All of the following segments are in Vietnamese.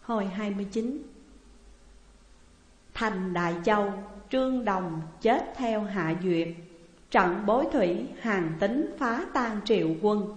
Hồi 29. Thành Đại Châu, Trương Đồng chết theo Hạ Duyệt. Trận bối thủy, Hàn Tín phá tan triệu quân.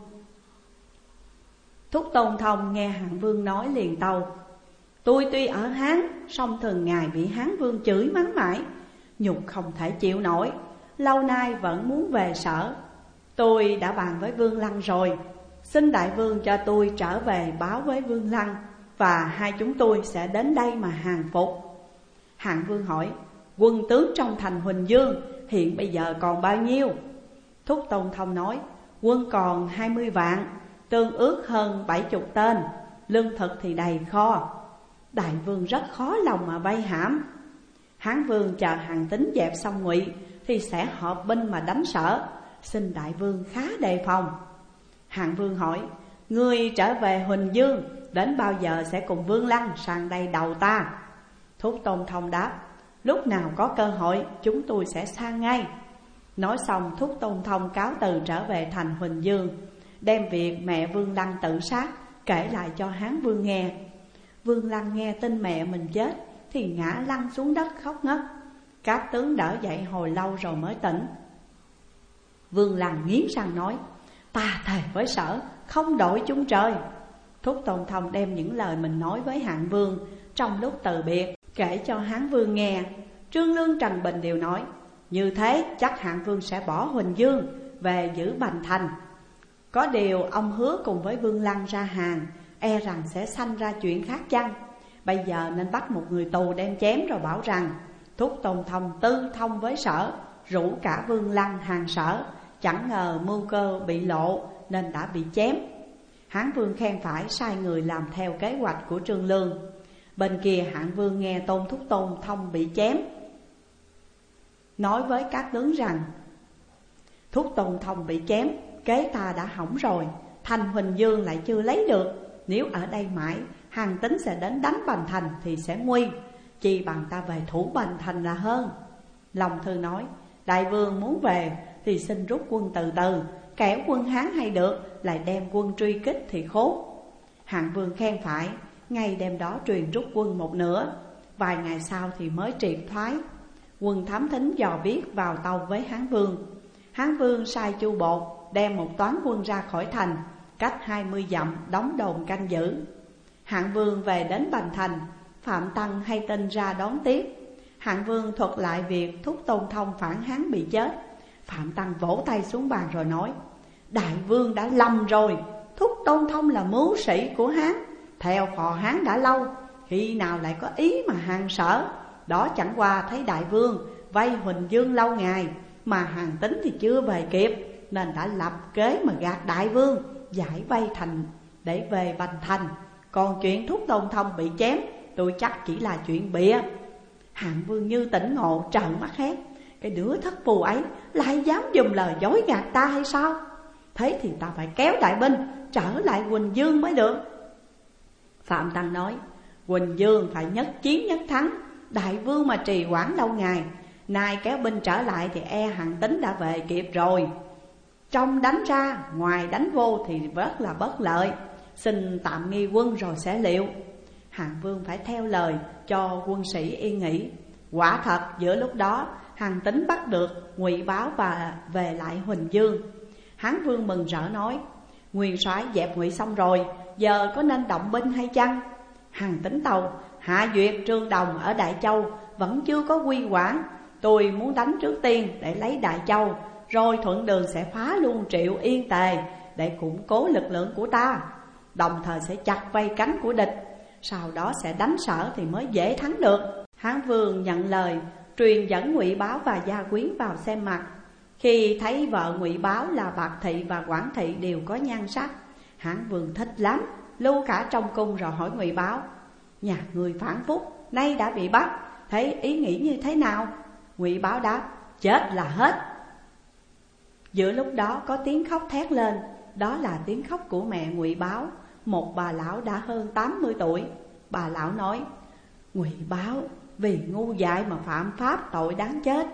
Thúc Tôn Thông nghe Hạng Vương nói liền tâu: tôi tuy ở Hán, song thường ngày bị Hán Vương chửi mắng mãi, nhục không thể chịu nổi, lâu nay vẫn muốn về Sở. Tôi đã bàn với Vương Lăng rồi, xin đại vương cho tôi trở về báo với Vương Lăng, và hai chúng tôi sẽ đến đây mà hàng phục. Hạng Vương hỏi: quân tướng trong thành Huỳnh Dương hiện bây giờ còn bao nhiêu? Thúc Tôn Thông nói: quân còn 20 vạn, tương ước hơn 70 tên, lương thực thì đầy kho. Đại vương rất khó lòng mà vây hãm. Hán Vương chờ Hàn Tín dẹp xong Ngụy thì sẽ họp binh mà đánh Sở, xin đại vương khá đề phòng. Hạng Vương hỏi: ngươi trở về Huỳnh Dương đến bao giờ sẽ cùng Vương Lăng sang đây đầu ta? Thúc Tôn Thông đáp: lúc nào có cơ hội chúng tôi sẽ sang ngay. Nói xong Thúc Tôn Thông cáo từ trở về thành Huỳnh Dương, đem việc mẹ Vương Lăng tự sát kể lại cho Hán Vương nghe. Vương Lăng nghe tin mẹ mình chết thì ngã lăn xuống đất khóc ngất. Các tướng đỡ dậy hồi lâu rồi mới tỉnh. Vương Lăng nghiến răng nói: ta thề với Sở không đổi chung trời. Thúc Tôn Thông đem những lời mình nói với Hạng Vương trong lúc từ biệt kể cho Hán Vương nghe. Trương Lương, Trần Bình đều nói: như thế chắc Hạng Vương sẽ bỏ Huỳnh Dương về giữ Bành Thành. Có điều ông hứa cùng với Vương Lăng ra hàng, e rằng sẽ sanh ra chuyện khác chăng. Bây giờ nên bắt một người tù đem chém, rồi bảo rằng Thúc Tôn Thông tư thông với Sở, rủ cả Vương Lăng hàng Sở, chẳng ngờ mưu cơ bị lộ nên đã bị chém. Hán Vương khen phải, sai người làm theo kế hoạch của Trương Lương. Bên kia Hạng Vương nghe Tôn Thúc Tôn Thông bị chém, nói với các tướng rằng: Thúc Tôn Thông bị chém, kế ta đã hỏng rồi, thành Huỳnh Dương lại chưa lấy được. Nếu ở đây mãi, Hàn Tín sẽ đến đánh Bành Thành thì sẽ nguy, chi bằng ta về thủ Bành Thành là hơn. Lòng thư nói: đại vương muốn về thì xin rút quân từ từ, kẻo quân Hán hay được lại đem quân truy kích thì khốn. Hạng Vương khen phải, ngay đêm đó truyền rút quân một nửa, vài ngày sau thì mới triệt thoái. Quân thám thính dò biết vào tâu với Hán Vương. Hán Vương sai Chu Bột đem một toán quân ra khỏi thành, cách 20 dặm đóng đồn canh giữ. Hạng Vương về đến Bành Thành, Phạm Tăng hay tin ra đón tiếp. Hạng Vương thuật lại việc Thúc Tôn Thông phản Hán bị chết. Phạm Tăng vỗ tay xuống bàn rồi nói: đại vương đã lầm rồi, Thúc Tôn Thông là mưu sĩ của Hán, theo phò Hán đã lâu, khi nào lại có ý mà hàng Sở. Đó chẳng qua thấy đại vương vây Huỳnh Dương lâu ngày, mà Hàn Tín thì chưa về kịp, nên đã lập kế mà gạt đại vương, giải vây thành để về Bành Thành. Còn chuyện Thúc Tôn Thông bị chém, tôi chắc chỉ là chuyện bịa. Hạng Vương như tỉnh ngộ, trợn mắt hét: cái đứa thất phù ấy lại dám dùng lời dối gạt ta hay sao? Thế thì ta phải kéo đại binh trở lại Huỳnh Dương mới được. Phạm Tăng nói: Huỳnh Dương phải nhất chiến nhất thắng, đại vương mà trì hoãn lâu ngày, nay kéo binh trở lại thì e Hàn Tín đã về kịp rồi. Trong đánh ra, ngoài đánh vô thì rất là bất lợi, xin tạm nghi quân rồi sẽ liệu. Hạng Vương phải theo lời cho quân sĩ yên nghỉ. Quả thật giữa lúc đó Hàn Tín bắt được Ngụy Báo và về lại Huỳnh Dương. Hán Vương mừng rỡ nói: nguyên soái dẹp Ngụy xong rồi, giờ có nên động binh hay chăng? Hàn Tín tâu: Hạ Duyệt, Trương Đồng ở Đại Châu vẫn chưa có quy quản, tôi muốn đánh trước tiên để lấy Đại Châu, rồi thuận đường sẽ phá luôn Triệu Yên Tề để củng cố lực lượng của ta, đồng thời sẽ chặt vây cánh của địch, sau đó sẽ đánh Sở thì mới dễ thắng được. Hán Vương nhận lời, truyền dẫn Ngụy Báo và gia quyến vào xem mặt. Khi thấy vợ Ngụy Báo là Bạc Thị và Quảng Thị đều có nhan sắc, Hán Vương thích lắm, lưu cả trong cung rồi hỏi Ngụy Báo: nhà người phản phúc nay đã bị bắt, thấy ý nghĩ như thế nào? Ngụy Báo đáp: chết là hết. Giữa lúc đó có tiếng khóc thét lên, đó là tiếng khóc của mẹ Ngụy Báo, một bà lão đã hơn 80 tuổi. Bà lão nói: Ngụy Báo vì ngu dại mà phạm pháp tội đáng chết.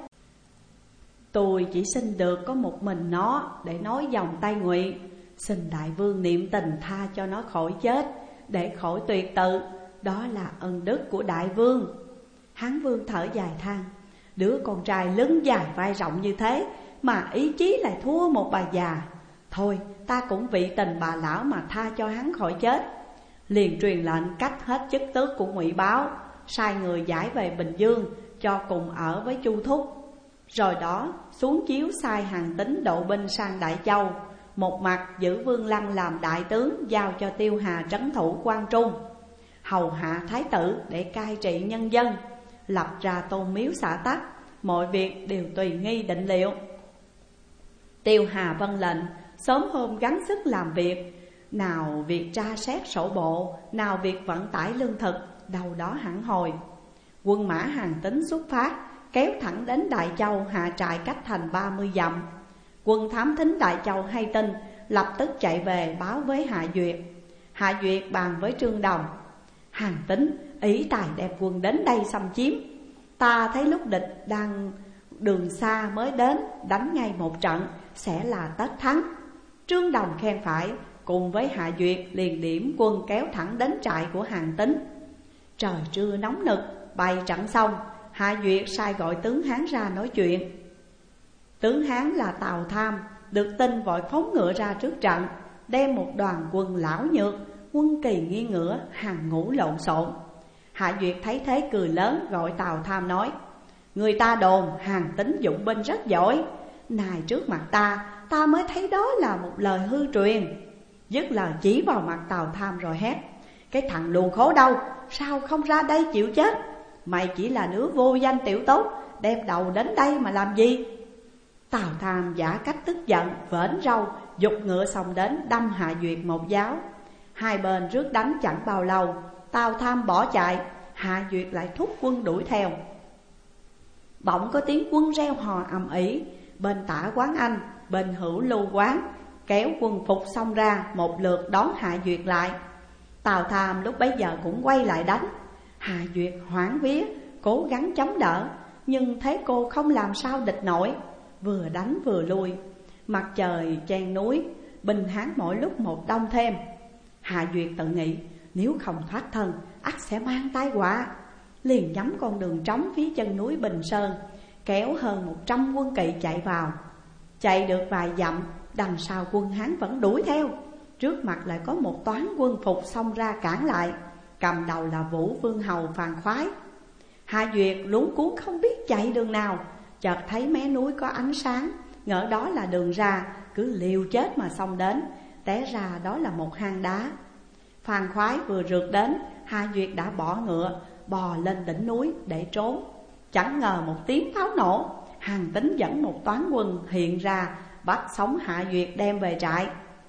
Tôi chỉ xin được có một mình nó để nói dòng tay Ngụy, xin đại vương niệm tình tha cho nó khỏi chết, để khỏi tuyệt tự, đó là ân đức của đại vương. Hán vương thở dài than, đứa con trai lưng dài vai rộng như thế mà ý chí lại thua một bà già. Thôi ta cũng vị tình bà lão mà tha cho hắn khỏi chết. Liền truyền lệnh cách hết chức tước của Ngụy Báo, sai người giải về Bình Dương cho cùng ở với Chu Thúc. Rồi đó xuống chiếu sai Hàn Tín độ binh sang Đại Châu, một mặt giữ Vương Lăng làm đại tướng, giao cho Tiêu Hà trấn thủ Quan Trung, hầu hạ thái tử để cai trị nhân dân, lập ra tôn miếu xã tắc, mọi việc đều tùy nghi định liệu. Tiêu Hà vâng lệnh, sớm hôm gắng sức làm việc, nào việc tra xét sổ bộ, nào việc vận tải lương thực, đâu đó hẳn hồi. Quân mã Hàn Tín xuất phát, kéo thẳng đến Đại Châu hạ trại cách thành 30 dặm. Quân thám thính Đại Châu hay tin, lập tức chạy về báo với Hạ Duyệt. Hạ Duyệt bàn với Trương Đồng, Hàn Tín ý tài đem quân đến đây xâm chiếm. Ta thấy lúc địch đang đường xa mới đến, đánh ngay một trận sẽ là tất thắng. Trương Đồng khen phải, cùng với Hạ Duyệt liền điểm quân kéo thẳng đến trại của Hàn Tín. Trời trưa nóng nực, bày trận xong, Hạ Duyệt sai gọi tướng Hán ra nói chuyện. Tướng Hán là Tào Tham, được tin vội phóng ngựa ra trước trận, đem một đoàn quân lão nhược, quân kỳ nghiêng ngựa, hàng ngũ lộn xộn. Hạ Duyệt thấy thế cười lớn, gọi Tào Tham nói, người ta đồn Hàn Tín dụng binh rất giỏi, này trước mặt ta mới thấy đó là một lời hư truyền. Dứt lời chỉ vào mặt Tào Tham rồi hét, cái thằng lù khố đâu, sao không ra đây chịu chết? Mày chỉ là đứa vô danh tiểu tốt, đem đầu đến đây mà làm gì? Tào Tham giả cách tức giận, vểnh râu, giục ngựa xông đến đâm Hạ Duyệt một giáo. Hai bên rước đánh chẳng bao lâu, Tào Tham bỏ chạy, Hạ Duyệt lại thúc quân đuổi theo. Bỗng có tiếng quân reo hò ầm ĩ, bên tả Quán Anh, bên hữu Lưu Quán, kéo quân phục xông ra một lượt đón Hạ Duyệt lại. Tào Tham lúc bấy giờ cũng quay lại đánh. Hạ Duyệt hoảng vía, cố gắng chống đỡ, nhưng thấy cô không làm sao địch nổi, vừa đánh vừa lui. Mặt trời chen núi, binh Hán mỗi lúc một đông thêm. Hạ Duyệt tự nghĩ, nếu không thoát thân, ắt sẽ mang tai họa. Liền nhắm con đường trống phía chân núi Bình Sơn, kéo hơn 100 quân kỵ chạy vào. Chạy được vài dặm, đằng sau quân Hán vẫn đuổi theo. Trước mặt lại có một toán quân phục xông ra cản lại, cầm đầu là Vũ Vương hầu Phàn Khoái. Hạ Duyệt luống cuống không biết chạy đường nào, chợt thấy mé núi có ánh sáng, ngỡ đó là đường ra, cứ liều chết mà xông đến. Té ra đó là một hang đá. Phàn Khoái vừa rượt đến, Hạ Duyệt đã bỏ ngựa, bò lên đỉnh núi để trốn. Chẳng ngờ một tiếng pháo nổ, Hàn Tín dẫn một toán quân hiện ra, bắt sống Hạ Duyệt đem về trại.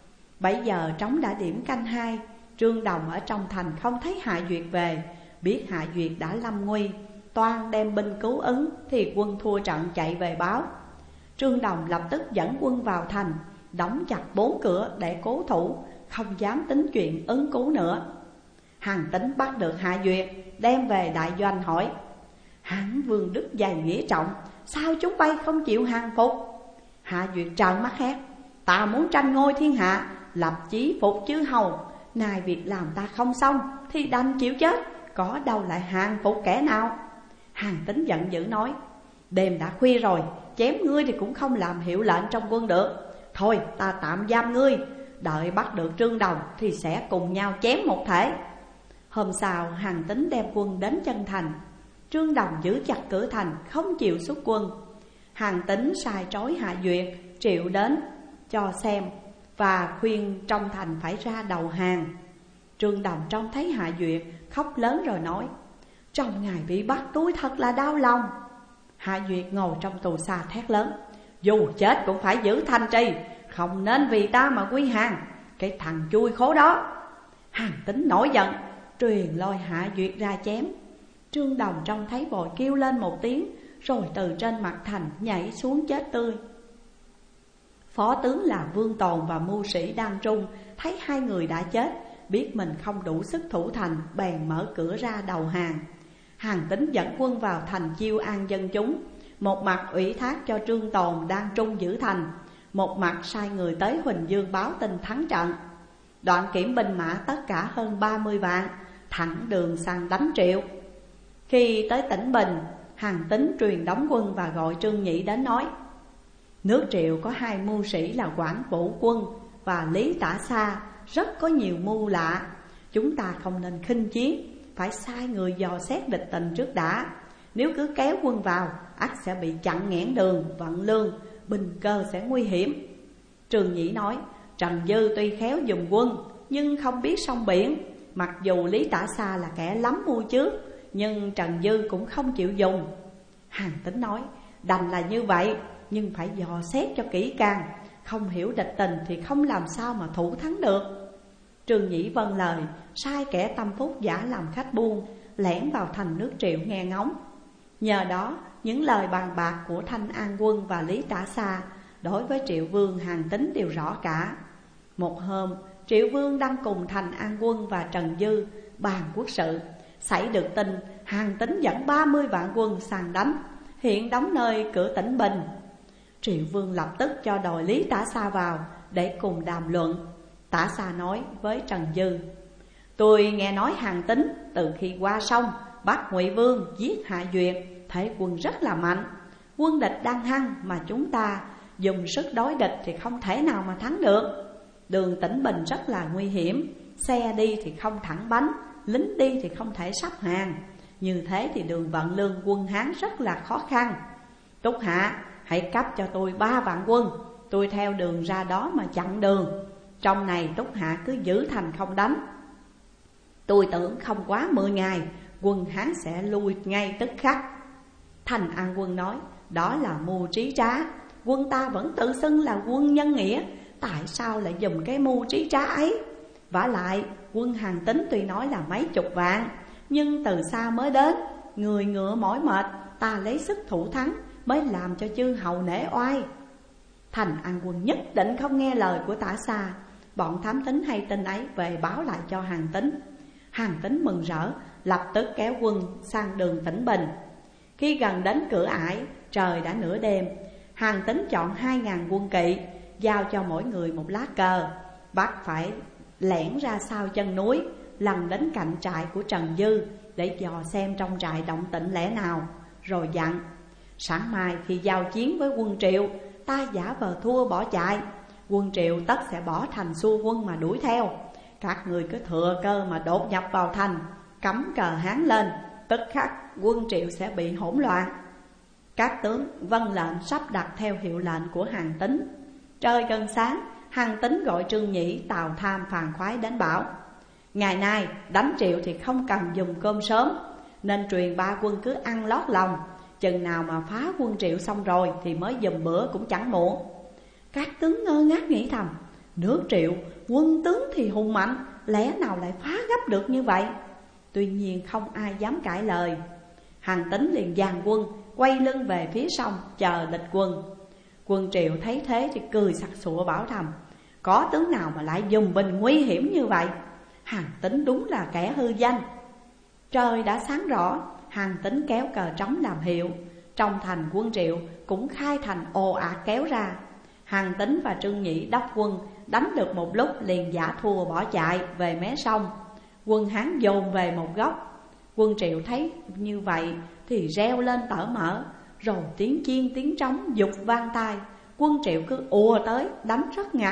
Bấy giờ trống đã điểm canh 2, Trương Đồng ở trong thành không thấy Hạ Duyệt về, biết Hạ Duyệt đã lâm nguy, toan đem binh cứu ứng thì quân thua trận chạy về báo. Trương Đồng lập tức dẫn quân vào thành, đóng chặt 4 cửa để cố thủ, không dám tính chuyện ứng cứu nữa. Hàn Tín bắt được Hạ Duyệt, đem về đại doanh hỏi, Hán vương đức dày nghĩa trọng, sao chúng bay không chịu hàng phục? Hạ Duyệt trợn mắt hét, ta muốn tranh ngôi thiên hạ, lập chí phục chư hầu, nay việc làm ta không xong thì đành chịu chết, có đâu lại hàng phục kẻ nào? Hàn Tín giận dữ nói, đêm đã khuya rồi, chém ngươi thì cũng không làm hiệu lệnh trong quân được. Thôi ta tạm giam ngươi, đợi bắt được Trương Đồng thì sẽ cùng nhau chém một thể. Hôm sau Hàn Tín đem quân đến chân thành, Trương Đồng giữ chặt cửa thành không chịu xuất quân. Hàn Tín sai trói Hạ Duyệt, triệu đến cho xem và khuyên trong thành phải ra đầu hàng. Trương Đồng trông thấy Hạ Duyệt khóc lớn rồi nói, trong ngày bị bắt tôi thật là đau lòng. Hạ Duyệt ngồi trong tù xa thét lớn, dù chết cũng phải giữ thanh trì, không nên vì ta mà quy hàng cái thằng chui khố đó. Hàn Tín nổi giận, truyền lôi Hạ Duyệt ra chém. Trương Đồng trông thấy vội kêu lên một tiếng, rồi từ trên mặt thành nhảy xuống chết tươi. Phó tướng là Vương Tồn và mưu sĩ Đan Trung thấy hai người đã chết, biết mình không đủ sức thủ thành, bèn mở cửa ra đầu hàng. Hàn Tín dẫn quân vào thành chiêu an dân chúng, một mặt ủy thác cho Trương Tồn, Đan Trung giữ thành, một mặt sai người tới Huỳnh Dương báo tin thắng trận. Đoạn kiểm binh mã tất cả hơn 30 vạn, thẳng đường sang đánh Triệu. Khi tới tỉnh Bình, Hàn Tín truyền đóng quân và gọi Trương Nhĩ đến nói: nước Triệu có 2 mưu sĩ là Quảng Vũ Quân và Lý Tả Xa, rất có nhiều mưu lạ. Chúng ta không nên khinh chiến, phải sai người dò xét địch tình trước đã. Nếu cứ kéo quân vào, ắt sẽ bị chặn nghẽn đường, vận lương, bình cơ sẽ nguy hiểm. Trương Nhĩ nói: Trần Dư tuy khéo dùng quân, nhưng không biết sông biển. Mặc dù Lý Tả Xa là kẻ lắm mưu trước, nhưng Trần Dư cũng không chịu dùng. Hàn Tín nói: đành là như vậy, nhưng phải dò xét cho kỹ càng. Không hiểu địch tình thì không làm sao mà thủ thắng được. Trương Nhĩ vâng lời, sai kẻ tâm phúc giả làm khách buôn, lẻn vào thành nước Triệu nghe ngóng. Nhờ đó, những lời bàn bạc của Thanh An Quân và Lý Tả Xa đối với Triệu Vương Hàn Tín đều rõ cả. Một hôm, Triệu Vương đang cùng Thành An Quân và Trần Dư bàn quốc sự. Xảy được tin Hàn Tín dẫn 30 vạn quân sang đánh, hiện đóng nơi cửa tỉnh Bình. Triệu Vương lập tức cho đòi Lý Tả Xa vào để cùng đàm luận. Tả Xa nói với Trần Dư: tôi nghe nói Hàn Tín từ khi qua sông bắt Ngụy Vương giết Hạ Duyệt, thế quân rất là mạnh. Quân địch đang hăng mà chúng ta dùng sức đối địch thì không thể nào mà thắng được. Đường tỉnh Bình rất là nguy hiểm, xe đi thì không thẳng bánh, lính đi thì không thể sắp hàng. Như thế thì đường vận lương quân Hán rất là khó khăn. Túc Hạ hãy cấp cho tôi 3 vạn quân, tôi theo đường ra đó mà chặn đường. Trong này Túc Hạ cứ giữ thành không đánh. Tôi tưởng không quá 10 ngày, quân Hán sẽ lui ngay tức khắc. Thành An Quân nói: đó là mưu trí trá. Quân ta vẫn tự xưng là quân nhân nghĩa, tại sao lại dùng cái mưu trí trá ấy? Vả lại quân Hàn Tín tuy nói là mấy chục vạn, nhưng từ xa mới đến, người ngựa mỏi mệt, ta lấy sức thủ thắng mới làm cho chư hầu nể oai. Thành An Quân nhất định không nghe lời của Tả Xa. Bọn thám thính hay tin ấy về báo lại cho Hàn Tín. Hàn Tín mừng rỡ, lập tức kéo quân sang đường tỉnh Bình. Khi gần đến cửa ải, trời đã nửa đêm. Hàn Tín chọn 2.000 quân kỵ, giao cho mỗi người một lá cờ, bắt phải lẻn ra sau chân núi, lần đến cạnh trại của Trần Dư để dò xem trong trại động tĩnh lẽ nào, rồi dặn: sáng mai khi giao chiến với quân Triệu, ta giả vờ thua bỏ chạy, quân Triệu tất sẽ bỏ thành xua quân mà đuổi theo. Các người cứ thừa cơ mà đột nhập vào thành, cắm cờ Hán lên, tức khắc quân Triệu sẽ bị hỗn loạn. Các tướng vâng lệnh sắp đặt theo hiệu lệnh của Hàn Tín. Trời gần sáng, Hàn Tín gọi Trương Nhĩ, Tào Tham, Phàn Khoái đến bảo: ngày nay đánh Triệu thì không cần dùng cơm sớm, nên truyền 3 quân cứ ăn lót lòng. Chừng nào mà phá quân Triệu xong rồi thì mới dùng bữa cũng chẳng muộn. Các tướng ngơ ngác nghĩ thầm: nước Triệu quân tướng thì hùng mạnh, lẽ nào lại phá gấp được như vậy? Tuy nhiên không ai dám cãi lời. Hàn Tín liền dàn quân quay lưng về phía sông chờ địch quân. Quân Triệu thấy thế thì cười sặc sụa bảo thầm: có tướng nào mà lại dùng binh nguy hiểm như vậy? Hàn Tín đúng là kẻ hư danh. Trời đã sáng rõ, Hàn Tín kéo cờ trống làm hiệu. Trong thành quân Triệu cũng khai thành ồ ạt kéo ra. Hàn Tín và Trương Nhĩ đốc quân đánh được một lúc liền giả thua bỏ chạy về mé sông. Quân Hán dồn về một góc. Quân Triệu thấy như vậy thì reo lên tở mở, rồi tiếng chiên tiếng trống giục vang tai. Quân Triệu cứ ùa tới đánh rất ngặt.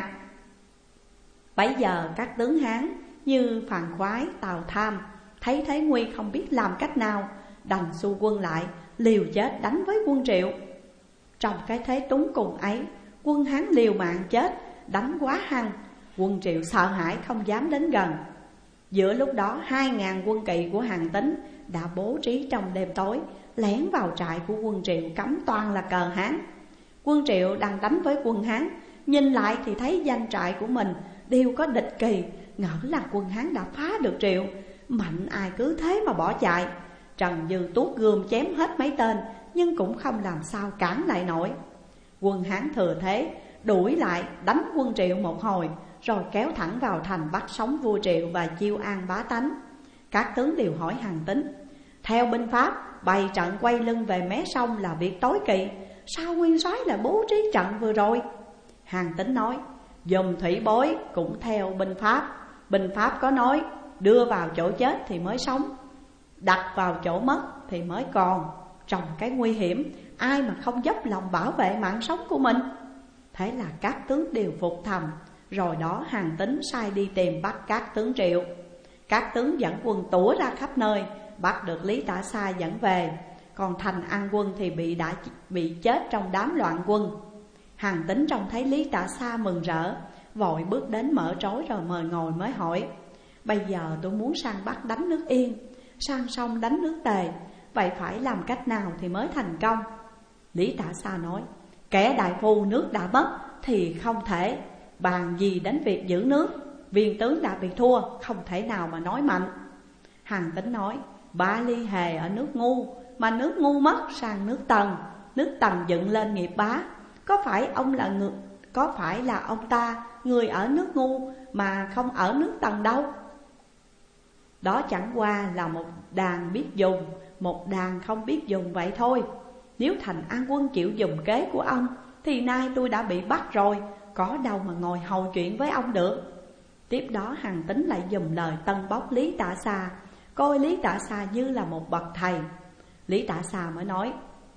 Bấy giờ các tướng Hán như Phàn Khoái, Tào Tham thấy thế nguy không biết làm cách nào, đành xu quân lại liều chết đánh với quân Triệu. Trong cái thế túng cùng ấy, quân Hán liều mạng chết, đánh quá hăng. Quân Triệu sợ hãi không dám đến gần. Giữa lúc đó 2.000 quân kỵ của Hàn Tín đã bố trí trong đêm tối, lẻn vào trại của quân Triệu cắm toàn là cờ Hán. Quân Triệu đang đánh với quân Hán, nhìn lại thì thấy doanh trại của mình đều có địch kỳ, ngỡ là quân Hán đã phá được Triệu. Mạnh ai cứ thế mà bỏ chạy. Trần Dư tuốt gươm chém hết mấy tên, nhưng cũng không làm sao cản lại nổi. Quân Hán thừa thế đuổi lại đánh quân Triệu một hồi, rồi kéo thẳng vào thành bắt sống vua Triệu và chiêu an bá tánh. Các tướng đều hỏi Hàn Tín: theo binh pháp, bày trận quay lưng về mé sông là việc tối kỵ, sao nguyên soái lại bố trí trận vừa rồi? Hàn Tín nói: dùng thủy bối cũng theo binh pháp. Binh pháp có nói đưa vào chỗ chết thì mới sống, đặt vào chỗ mất thì mới còn. Trong cái nguy hiểm, ai mà không dốc lòng bảo vệ mạng sống của mình? Thế là các tướng đều phục thầm. Rồi đó Hàn Tín sai đi tìm bắt các tướng Triệu. Các tướng dẫn quân tủa ra khắp nơi, bắt được Lý Tả Xa dẫn về. Còn Thành An Quân thì bị chết trong đám loạn quân. Hàn Tín trông thấy Lý Tả Xa mừng rỡ, vội bước đến mở trối rồi mời ngồi mới hỏi: bây giờ tôi muốn sang Bắc đánh nước Yên, sang sông đánh nước Tề, vậy phải làm cách nào thì mới thành công? Lý Tả Xa nói: kẻ đại phu nước đã mất thì không thể bàn gì đến việc giữ nước. Viên tướng đã bị thua, không thể nào mà nói mạnh. Hàn Tín nói: Ba Ly Hề ở nước Ngu, mà nước Ngu mất sang nước Tần, nước Tần dựng lên nghiệp bá. Có phải là ông ta người ở nước Ngu mà không ở nước Tần đâu? Đó chẳng qua là một đàn biết dùng, một đàn không biết dùng vậy thôi. Nếu Thành An Quân chịu dùng kế của ông thì nay tôi đã bị bắt rồi, có đâu mà ngồi hầu chuyện với ông được. Tiếp đó Hàn Tín lại dùng lời tân bốc Lý Tả Xa, coi Lý Tả Xa như là một bậc thầy. Lý Tả Xa mới nói: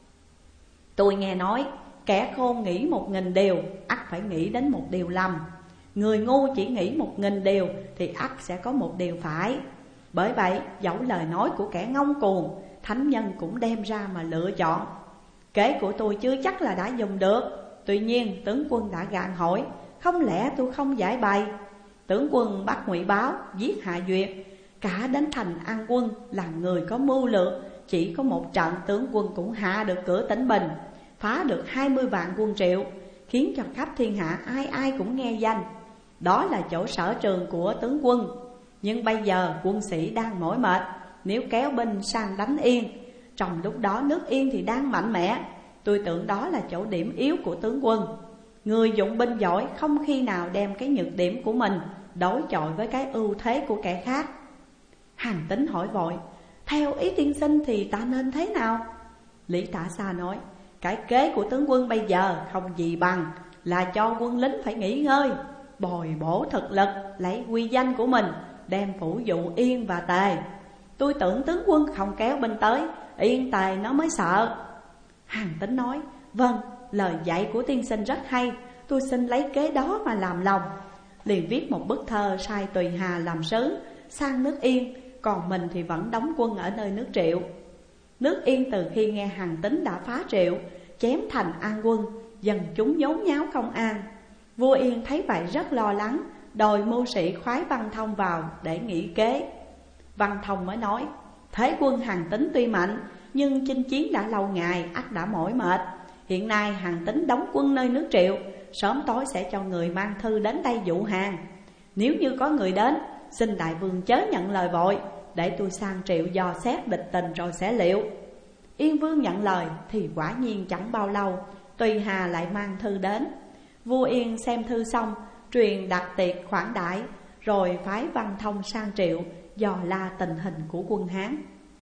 tôi nghe nói kẻ khôn nghĩ 1000 điều, ắt phải nghĩ đến một điều lầm. Người ngu chỉ nghĩ 1000 điều thì ắt sẽ có một điều phải. Bởi vậy dẫu lời nói của kẻ ngông cuồng, thánh nhân cũng đem ra mà lựa chọn. Kế của tôi chưa chắc là đã dùng được. Tuy nhiên tướng quân đã gạn hỏi, không lẽ tôi không giải bày? Tướng quân bắt Ngụy Báo, giết Hạ Duyệt, cả đến Thành An Quân là người có mưu lược. Chỉ có một trận tướng quân cũng hạ được cửa Tỉnh Bình, phá được 20 vạn quân Triệu, khiến cho khắp thiên hạ ai ai cũng nghe danh. Đó là chỗ sở trường của tướng quân. Nhưng bây giờ quân sĩ đang mỏi mệt, nếu kéo binh sang đánh Yên, trong lúc đó nước Yên thì đang mạnh mẽ, tôi tưởng đó là chỗ điểm yếu của tướng quân. Người dụng binh giỏi không khi nào đem cái nhược điểm của mình đối chọi với cái ưu thế của kẻ khác. Hàn Tín hỏi vội: theo ý tiên sinh thì ta nên thế nào? Lý Tả Xa nói: cái kế của tướng quân bây giờ không gì bằng là cho quân lính phải nghỉ ngơi, bồi bổ thực lực, lấy uy danh của mình đem phủ dụ Yên và Tề. Tôi tưởng tướng quân không kéo binh tới Yên Tề nó mới sợ. Hàn Tín nói: vâng, lời dạy của tiên sinh rất hay, tôi xin lấy kế đó mà làm lòng. Liền viết một bức thơ sai Tùy Hà làm sứ sang nước Yên, còn mình thì vẫn đóng quân ở nơi nước Triệu. Nước Yên từ khi nghe Hàn Tín đã phá Triệu, chém Thành An Quân, dân chúng nhốn nháo không an. Vua Yên thấy vậy rất lo lắng, đòi mưu sĩ khoái Văn Thông vào để nghị kế. Văn Thông mới nói: thế quân Hàn Tín tuy mạnh, nhưng chinh chiến đã lâu ngày, ắt đã mỏi mệt. Hiện nay Hàn Tín đóng quân nơi nước Triệu, sớm tối sẽ cho người mang thư đến đây dụ hàng. Nếu như có người đến, xin đại vương chớ nhận lời vội, để tôi sang Triệu dò xét địch tình rồi sẽ liệu. Yên vương nhận lời thì quả nhiên chẳng bao lâu, Tùy Hà lại mang thư đến. Vua Yên xem thư xong, truyền đặt tiệc khoản đãi, rồi phái Văn Thông sang Triệu dò la tình hình của quân Hán.